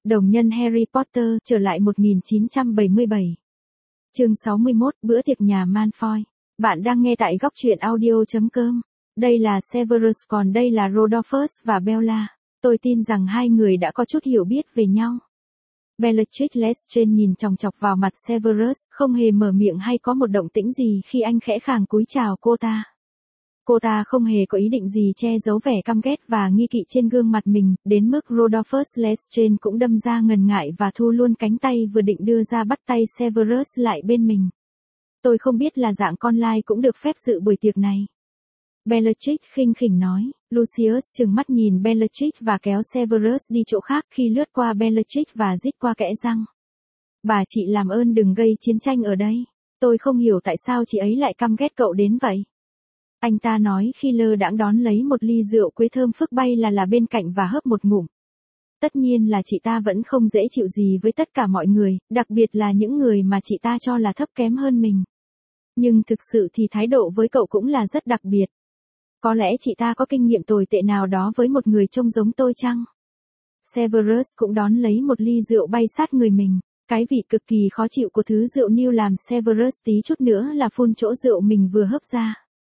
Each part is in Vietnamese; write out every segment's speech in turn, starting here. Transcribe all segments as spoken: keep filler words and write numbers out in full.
Đồng nhân Harry Potter trở lại một nghìn chín trăm bảy mươi bảy. Chương sáu mươi mốt, bữa tiệc nhà Malfoy. Bạn đang nghe tại góc truyện audio chấm com. Đây là Severus, còn đây là Rodolphus và Bella. Tôi tin rằng hai người đã có chút hiểu biết về nhau. Bellatrix Lestrange nhìn chòng chọc vào mặt Severus, không hề mở miệng hay có một động tĩnh gì khi anh khẽ khàng cúi chào cô ta. Cô ta không hề có ý định gì che giấu vẻ căm ghét và nghi kỵ trên gương mặt mình, đến mức Rodolphus Lestrange cũng đâm ra ngần ngại và thu luôn cánh tay vừa định đưa ra bắt tay Severus lại bên mình. Tôi không biết là dạng con lai cũng được phép dự buổi tiệc này. Bellatrix khinh khỉnh nói. Lucius trừng mắt nhìn Bellatrix và kéo Severus đi chỗ khác khi lướt qua Bellatrix và rít qua kẽ răng. Bà chị làm ơn đừng gây chiến tranh ở đây. Tôi không hiểu tại sao chị ấy lại căm ghét cậu đến vậy. Anh ta nói khi lơ đãng đón lấy một ly rượu quế thơm phức bay là là bên cạnh và hớp một ngụm. Tất nhiên là chị ta vẫn không dễ chịu gì với tất cả mọi người, đặc biệt là những người mà chị ta cho là thấp kém hơn mình. Nhưng thực sự thì thái độ với cậu cũng là rất đặc biệt. Có lẽ chị ta có kinh nghiệm tồi tệ nào đó với một người trông giống tôi chăng? Severus cũng đón lấy một ly rượu bay sát người mình. Cái vị cực kỳ khó chịu của thứ rượu nêu làm Severus tí chút nữa là phun chỗ rượu mình vừa hớp ra.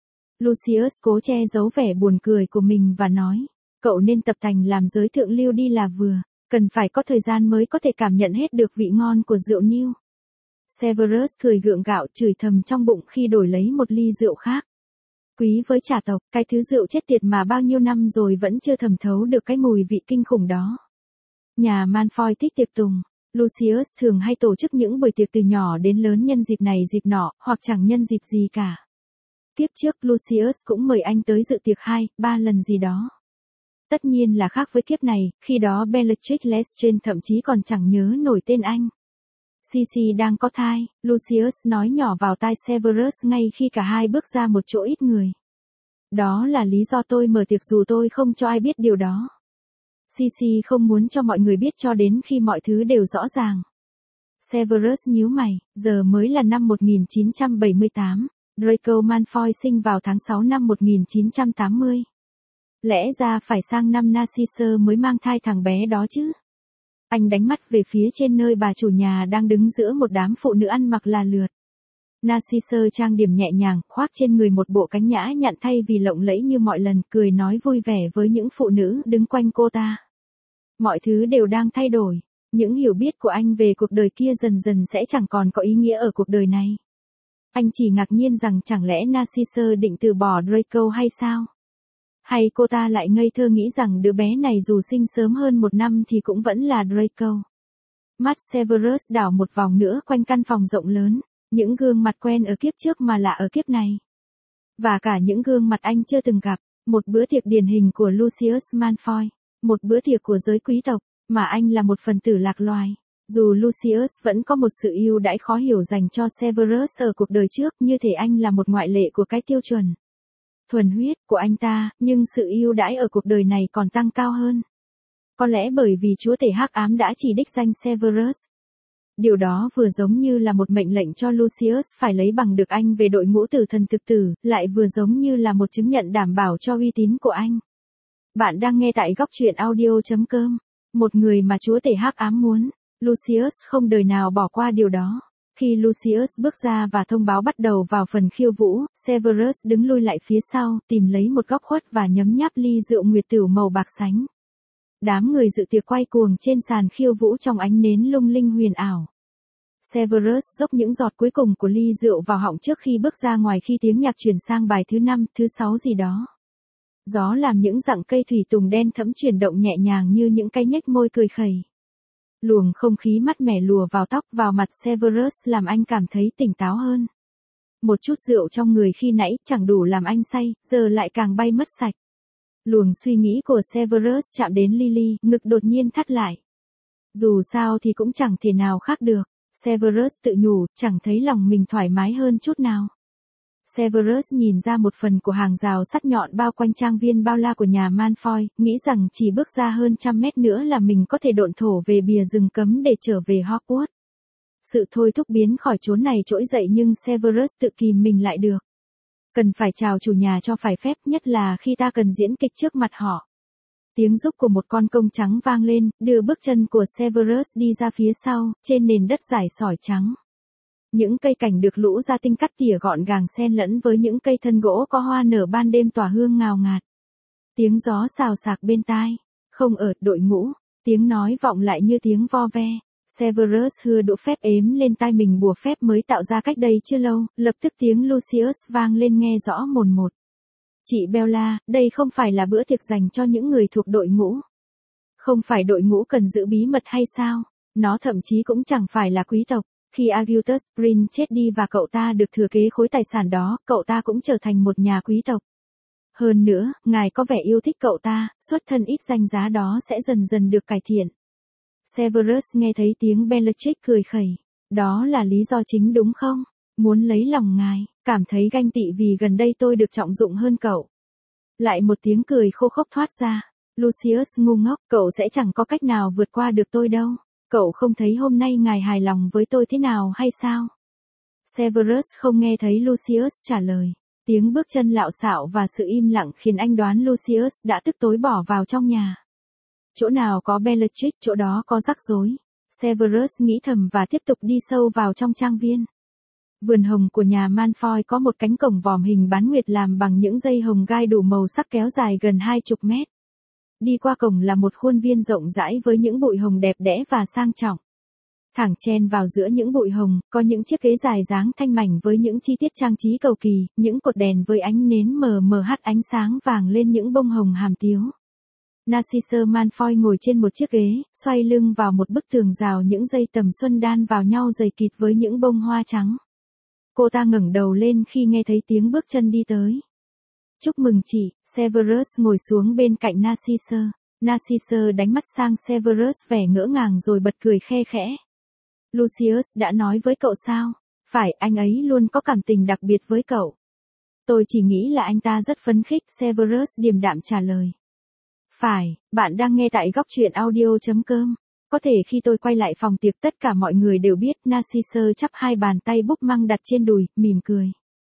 Lucius cố che giấu vẻ buồn cười của mình và nói, cậu nên tập tành làm giới thượng lưu đi là vừa, cần phải có thời gian mới có thể cảm nhận hết được vị ngon của rượu nêu. Severus cười gượng gạo chửi thầm trong bụng khi đổi lấy một ly rượu khác. Quý với trả tộc, cái thứ rượu chết tiệt mà bao nhiêu năm rồi vẫn chưa thẩm thấu được cái mùi vị kinh khủng đó. Nhà Malfoy thích tiệc tùng. Lucius thường hay tổ chức những buổi tiệc từ nhỏ đến lớn nhân dịp này dịp nọ, hoặc chẳng nhân dịp gì cả. Tiếp trước Lucius cũng mời anh tới dự tiệc hai, ba lần gì đó. Tất nhiên là khác với kiếp này, khi đó Bellatrix Lestrange thậm chí còn chẳng nhớ nổi tên anh. Sisi đang có thai, Lucius nói nhỏ vào tai Severus ngay khi cả hai bước ra một chỗ ít người. Đó là lý do tôi mở tiệc dù tôi không cho ai biết điều đó. Sisi không muốn cho mọi người biết cho đến khi mọi thứ đều rõ ràng. Severus nhíu mày, giờ mới là năm một nghìn chín trăm bảy mươi tám. Draco Malfoy sinh vào tháng sáu năm một nghìn chín trăm tám mươi. Lẽ ra phải sang năm Narcissa mới mang thai thằng bé đó chứ. Anh đánh mắt về phía trên nơi bà chủ nhà đang đứng giữa một đám phụ nữ ăn mặc là lượt. Narcissa trang điểm nhẹ nhàng, khoác trên người một bộ cánh nhã nhặn thay vì lộng lẫy như mọi lần, cười nói vui vẻ với những phụ nữ đứng quanh cô ta. Mọi thứ đều đang thay đổi. Những hiểu biết của anh về cuộc đời kia dần dần sẽ chẳng còn có ý nghĩa ở cuộc đời này. Anh chỉ ngạc nhiên rằng chẳng lẽ Narcissa định từ bỏ Draco hay sao? Hay cô ta lại ngây thơ nghĩ rằng đứa bé này dù sinh sớm hơn một năm thì cũng vẫn là Draco. Mắt Severus đảo một vòng nữa quanh căn phòng rộng lớn, những gương mặt quen ở kiếp trước mà lạ ở kiếp này. Và cả những gương mặt anh chưa từng gặp, một bữa tiệc điển hình của Lucius Malfoy, một bữa tiệc của giới quý tộc, mà anh là một phần tử lạc loài. Dù Lucius vẫn có một sự ưu đãi khó hiểu dành cho Severus ở cuộc đời trước, như thể anh là một ngoại lệ của cái tiêu chuẩn thuần huyết của anh ta, nhưng sự ưu đãi ở cuộc đời này còn tăng cao hơn. Có lẽ bởi vì chúa tể hắc ám đã chỉ đích danh Severus. Điều đó vừa giống như là một mệnh lệnh cho Lucius phải lấy bằng được anh về đội ngũ tử thần thực tử, lại vừa giống như là một chứng nhận đảm bảo cho uy tín của anh. Bạn đang nghe tại góc truyện audio chấm com. Một người mà chúa tể hắc ám muốn. Lucius không đời nào bỏ qua điều đó. Khi Lucius bước ra và thông báo bắt đầu vào phần khiêu vũ, Severus đứng lui lại phía sau, tìm lấy một góc khuất và nhấm nháp ly rượu nguyệt tửu màu bạc sánh. Đám người dự tiệc quay cuồng trên sàn khiêu vũ trong ánh nến lung linh huyền ảo. Severus dốc những giọt cuối cùng của ly rượu vào họng trước khi bước ra ngoài khi tiếng nhạc chuyển sang bài thứ năm, thứ sáu gì đó. Gió làm những rặng cây thủy tùng đen thẫm chuyển động nhẹ nhàng như những cái nhếch môi cười khẩy. Luồng không khí mát mẻ lùa vào tóc vào mặt Severus làm anh cảm thấy tỉnh táo hơn. Một chút rượu trong người khi nãy chẳng đủ làm anh say, giờ lại càng bay mất sạch. Luồng suy nghĩ của Severus chạm đến Lily, ngực đột nhiên thắt lại. Dù sao thì cũng chẳng thể nào khác được. Severus tự nhủ, chẳng thấy lòng mình thoải mái hơn chút nào. Severus nhìn ra một phần của hàng rào sắt nhọn bao quanh trang viên bao la của nhà Malfoy, nghĩ rằng chỉ bước ra hơn trăm mét nữa là mình có thể độn thổ về bìa rừng cấm để trở về Hogwarts. Sự thôi thúc biến khỏi chốn này trỗi dậy nhưng Severus tự kìm mình lại được. Cần phải chào chủ nhà cho phải phép, nhất là khi ta cần diễn kịch trước mặt họ. Tiếng rúc của một con công trắng vang lên, đưa bước chân của Severus đi ra phía sau, trên nền đất rải sỏi trắng. Những cây cảnh được lũ gia tinh cắt tỉa gọn gàng xen lẫn với những cây thân gỗ có hoa nở ban đêm tỏa hương ngào ngạt. Tiếng gió xào xạc bên tai. Không ở đội ngũ, tiếng nói vọng lại như tiếng vo ve. Severus hưa đũa phép ếm lên tai mình bùa phép mới tạo ra cách đây chưa lâu, lập tức tiếng Lucius vang lên nghe rõ mồn một. Chị Bella, đây không phải là bữa tiệc dành cho những người thuộc đội ngũ. Không phải đội ngũ cần giữ bí mật hay sao? Nó thậm chí cũng chẳng phải là quý tộc. Khi Augustus Prin chết đi và cậu ta được thừa kế khối tài sản đó, cậu ta cũng trở thành một nhà quý tộc. Hơn nữa, ngài có vẻ yêu thích cậu ta, xuất thân ít danh giá đó sẽ dần dần được cải thiện. Severus nghe thấy tiếng Bellatrix cười khẩy. Đó là lý do chính đúng không? Muốn lấy lòng ngài, cảm thấy ganh tị vì gần đây tôi được trọng dụng hơn cậu. Lại một tiếng cười khô khốc thoát ra. Lucius ngu ngốc, cậu sẽ chẳng có cách nào vượt qua được tôi đâu. Cậu không thấy hôm nay ngài hài lòng với tôi thế nào hay sao? Severus không nghe thấy Lucius trả lời. Tiếng bước chân lạo xạo và sự im lặng khiến anh đoán Lucius đã tức tối bỏ vào trong nhà. Chỗ nào có Bellatrix, chỗ đó có rắc rối. Severus nghĩ thầm và tiếp tục đi sâu vào trong trang viên. Vườn hồng của nhà Malfoy có một cánh cổng vòm hình bán nguyệt làm bằng những dây hồng gai đủ màu sắc kéo dài gần hai chục mét. Đi qua cổng là một khuôn viên rộng rãi với những bụi hồng đẹp đẽ và sang trọng. Thẳng chen vào giữa những bụi hồng, có những chiếc ghế dài dáng thanh mảnh với những chi tiết trang trí cầu kỳ, những cột đèn với ánh nến mờ mờ hắt ánh sáng vàng lên những bông hồng hàm tiếu. Narcissa Malfoy ngồi trên một chiếc ghế, xoay lưng vào một bức tường rào những dây tầm xuân đan vào nhau dày kịt với những bông hoa trắng. Cô ta ngẩng đầu lên khi nghe thấy tiếng bước chân đi tới. Chúc mừng chị, Severus ngồi xuống bên cạnh Narcissa. Narcissa đánh mắt sang Severus vẻ ngỡ ngàng rồi bật cười khe khẽ. Lucius đã nói với cậu sao? Phải, anh ấy luôn có cảm tình đặc biệt với cậu. Tôi chỉ nghĩ là anh ta rất phấn khích, Severus điềm đạm trả lời. Phải, bạn đang nghe tại góc truyện audio chấm com. Có thể khi tôi quay lại phòng tiệc tất cả mọi người đều biết. Narcissa chắp hai bàn tay búp măng đặt trên đùi, mỉm cười.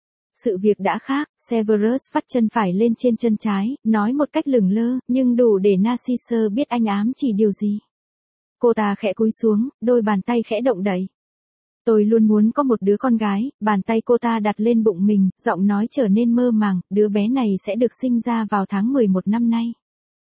Sự việc đã khác, Severus vắt chân phải lên trên chân trái, nói một cách lửng lơ, nhưng đủ để Narcissa biết anh ám chỉ điều gì. Cô ta khẽ cúi xuống, đôi bàn tay khẽ động đậy. Tôi luôn muốn có một đứa con gái, bàn tay cô ta đặt lên bụng mình, giọng nói trở nên mơ màng, đứa bé này sẽ được sinh ra vào tháng mười một năm nay.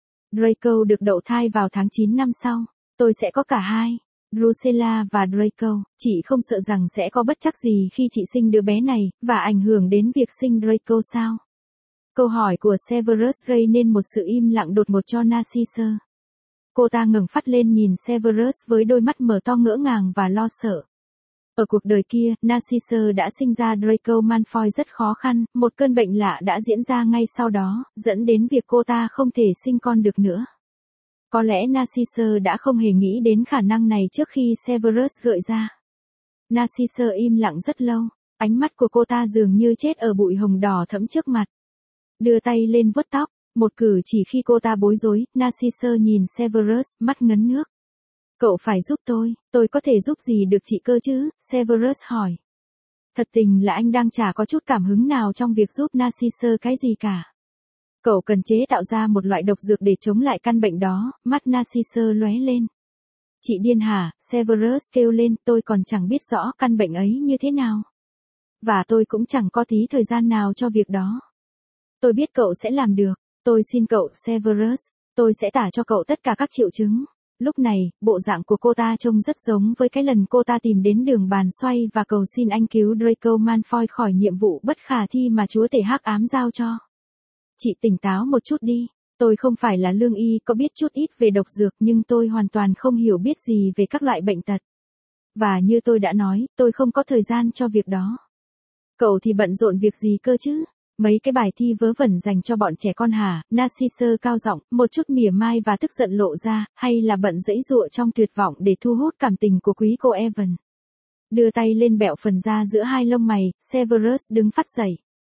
Draco được đậu thai vào tháng chín năm sau. Tôi sẽ có cả hai, Drusilla và Draco. Chị không sợ rằng sẽ có bất trắc gì khi chị sinh đứa bé này, và ảnh hưởng đến việc sinh Draco sao? Câu hỏi của Severus gây nên một sự im lặng đột ngột cho Narcissa. Cô ta ngẩng phát lên nhìn Severus với đôi mắt mở to ngỡ ngàng và lo sợ. Ở cuộc đời kia, Narcissa đã sinh ra Draco Malfoy rất khó khăn, một cơn bệnh lạ đã diễn ra ngay sau đó, dẫn đến việc cô ta không thể sinh con được nữa. Có lẽ Narcissa đã không hề nghĩ đến khả năng này trước khi Severus gợi ra. Narcissa im lặng rất lâu, ánh mắt của cô ta dường như chết ở bụi hồng đỏ thẫm trước mặt. Đưa tay lên vuốt tóc, một cử chỉ khi cô ta bối rối, Narcissa nhìn Severus, mắt ngấn nước. Cậu phải giúp tôi, tôi có thể giúp gì được chị cơ chứ? Severus hỏi. Thật tình là anh đang chả có chút cảm hứng nào trong việc giúp Narcissa cái gì cả. Cậu cần chế tạo ra một loại độc dược để chống lại căn bệnh đó, mắt Narcissa lóe lên. Chị điên hả? Severus kêu lên, tôi còn chẳng biết rõ căn bệnh ấy như thế nào. Và tôi cũng chẳng có tí thời gian nào cho việc đó. Tôi biết cậu sẽ làm được, tôi xin cậu, Severus, tôi sẽ tả cho cậu tất cả các triệu chứng. Lúc này, bộ dạng của cô ta trông rất giống với cái lần cô ta tìm đến đường bàn xoay và cầu xin anh cứu Draco Malfoy khỏi nhiệm vụ bất khả thi mà chúa tể hắc ám giao cho. Chị tỉnh táo một chút đi, tôi không phải là lương y, có biết chút ít về độc dược nhưng tôi hoàn toàn không hiểu biết gì về các loại bệnh tật. Và như tôi đã nói, tôi không có thời gian cho việc đó. Cậu thì bận rộn việc gì cơ chứ? Mấy cái bài thi vớ vẩn dành cho bọn trẻ con hả? Narcissa cao giọng, một chút mỉa mai và tức giận lộ ra, hay là bận giãy giụa trong tuyệt vọng để thu hút cảm tình của quý cô Evan. Đưa tay lên bẹo phần da giữa hai lông mày, Severus đứng phắt dậy.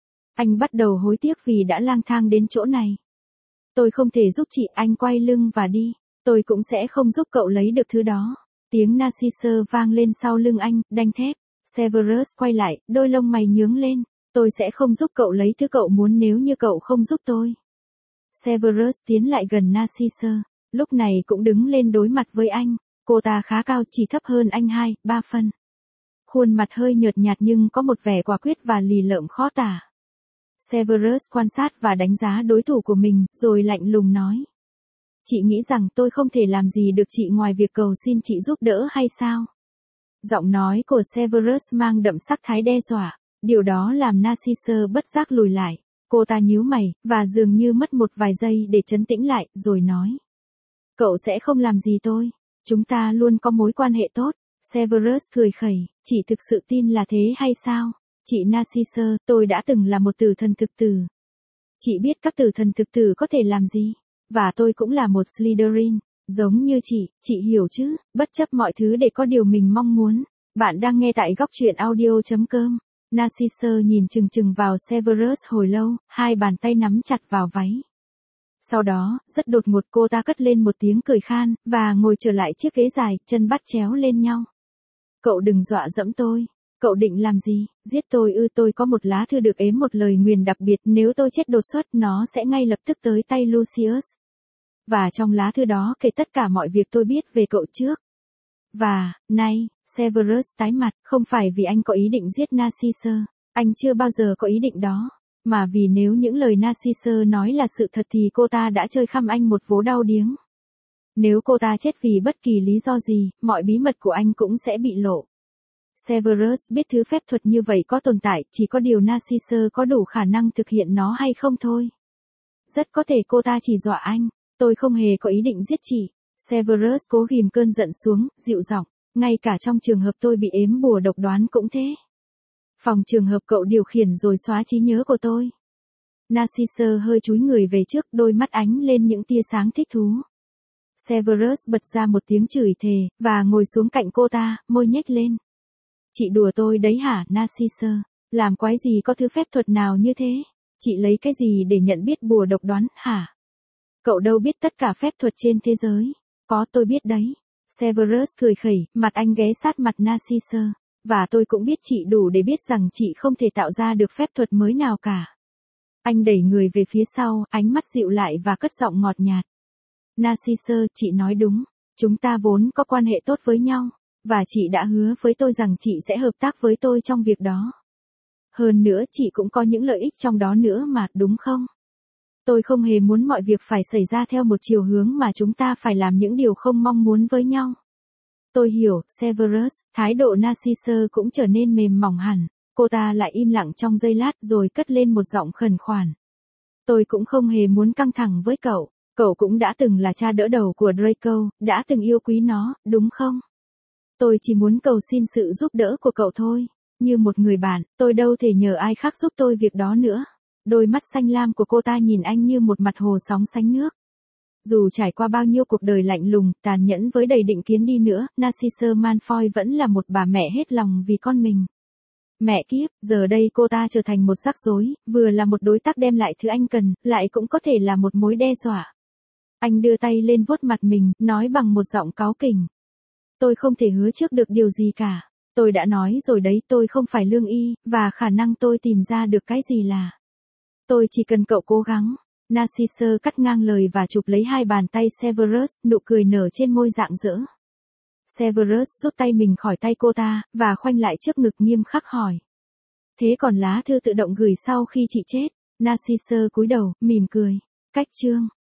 Anh bắt đầu hối tiếc vì đã lang thang đến chỗ này. Tôi không thể giúp chị, anh quay lưng và đi. Tôi cũng sẽ không giúp cậu lấy được thứ đó. Tiếng Narcissa vang lên sau lưng anh, đanh thép. Severus quay lại, đôi lông mày nhướng lên. Tôi sẽ không giúp cậu lấy thứ cậu muốn nếu như cậu không giúp tôi. Severus tiến lại gần Narcissus, lúc này cũng đứng lên đối mặt với anh. Cô ta khá cao, chỉ thấp hơn anh hai, ba phân. Khuôn mặt hơi nhợt nhạt nhưng có một vẻ quả quyết và lì lợm khó tả. Severus quan sát và đánh giá đối thủ của mình, rồi lạnh lùng nói. Chị nghĩ rằng tôi không thể làm gì được chị ngoài việc cầu xin chị giúp đỡ hay sao? Giọng nói của Severus mang đậm sắc thái đe dọa, điều đó làm Narcissus bất giác lùi lại. Cô ta nhíu mày, và dường như mất một vài giây để trấn tĩnh lại, rồi nói. Cậu sẽ không làm gì tôi, chúng ta luôn có mối quan hệ tốt. Severus cười khẩy, chị thực sự tin là thế hay sao? Chị Narcissus, tôi đã từng là một tử thần thực tử. Chị biết các tử thần thực tử có thể làm gì? Và tôi cũng là một Slytherin, giống như chị, chị hiểu chứ, bất chấp mọi thứ để có điều mình mong muốn. Bạn đang nghe tại góc truyện audio.com. Narcissus nhìn chừng chừng vào Severus hồi lâu, hai bàn tay nắm chặt vào váy. Sau đó, rất đột ngột cô ta cất lên một tiếng cười khan, và ngồi trở lại chiếc ghế dài, chân bắt chéo lên nhau. Cậu đừng dọa dẫm tôi. Cậu định làm gì? Giết tôi ư? Tôi có một lá thư được ếm một lời nguyền đặc biệt, nếu tôi chết đột xuất nó sẽ ngay lập tức tới tay Lucius. Và trong lá thư đó kể tất cả mọi việc tôi biết về cậu trước. Và, này, Severus tái mặt, không phải vì anh có ý định giết Narcissus, anh chưa bao giờ có ý định đó, mà vì nếu những lời Narcissus nói là sự thật thì cô ta đã chơi khăm anh một vố đau điếng. Nếu cô ta chết vì bất kỳ lý do gì, mọi bí mật của anh cũng sẽ bị lộ. Severus biết thứ phép thuật như vậy có tồn tại, chỉ có điều Narcissus có đủ khả năng thực hiện nó hay không thôi. Rất có thể cô ta chỉ dọa anh, tôi không hề có ý định giết chị. Severus cố ghìm cơn giận xuống, dịu giọng, ngay cả trong trường hợp tôi bị ếm bùa độc đoán cũng thế. Phòng trường hợp cậu điều khiển rồi xóa trí nhớ của tôi. Narcissus hơi chúi người về trước, đôi mắt ánh lên những tia sáng thích thú. Severus bật ra một tiếng chửi thề, và ngồi xuống cạnh cô ta, môi nhếch lên. Chị đùa tôi đấy hả, Narcissus? Làm quái gì có thứ phép thuật nào như thế? Chị lấy cái gì để nhận biết bùa độc đoán, hả? Cậu đâu biết tất cả phép thuật trên thế giới. Có, tôi biết đấy. Severus cười khẩy, mặt anh ghé sát mặt Narcissus. Và tôi cũng biết chị đủ để biết rằng chị không thể tạo ra được phép thuật mới nào cả. Anh đẩy người về phía sau, ánh mắt dịu lại và cất giọng ngọt nhạt. Narcissus, chị nói đúng. Chúng ta vốn có quan hệ tốt với nhau. Và chị đã hứa với tôi rằng chị sẽ hợp tác với tôi trong việc đó. Hơn nữa chị cũng có những lợi ích trong đó nữa mà, đúng không? Tôi không hề muốn mọi việc phải xảy ra theo một chiều hướng mà chúng ta phải làm những điều không mong muốn với nhau. Tôi hiểu, Severus, thái độ Narcissus cũng trở nên mềm mỏng hẳn. Cô ta lại im lặng trong giây lát rồi cất lên một giọng khẩn khoản. Tôi cũng không hề muốn căng thẳng với cậu. Cậu cũng đã từng là cha đỡ đầu của Draco, đã từng yêu quý nó, đúng không? Tôi chỉ muốn cầu xin sự giúp đỡ của cậu thôi. Như một người bạn, tôi đâu thể nhờ ai khác giúp tôi việc đó nữa. Đôi mắt xanh lam của cô ta nhìn anh như một mặt hồ sóng sánh nước. Dù trải qua bao nhiêu cuộc đời lạnh lùng, tàn nhẫn với đầy định kiến đi nữa, Narcissus Malfoy vẫn là một bà mẹ hết lòng vì con mình. Mẹ kiếp, giờ đây cô ta trở thành một rắc rối, vừa là một đối tác đem lại thứ anh cần, lại cũng có thể là một mối đe dọa. Anh đưa tay lên vuốt mặt mình, nói bằng một giọng cáu kỉnh. Tôi không thể hứa trước được điều gì cả. Tôi đã nói rồi đấy, tôi không phải lương y, và khả năng tôi tìm ra được cái gì là. Tôi chỉ cần cậu cố gắng. Narcissus cắt ngang lời và chụp lấy hai bàn tay Severus, nụ cười nở trên môi rạng rỡ. Severus rút tay mình khỏi tay cô ta, và khoanh lại trước ngực nghiêm khắc hỏi. Thế còn lá thư tự động gửi sau khi chị chết? Narcissus cúi đầu, mỉm cười. Cách chương.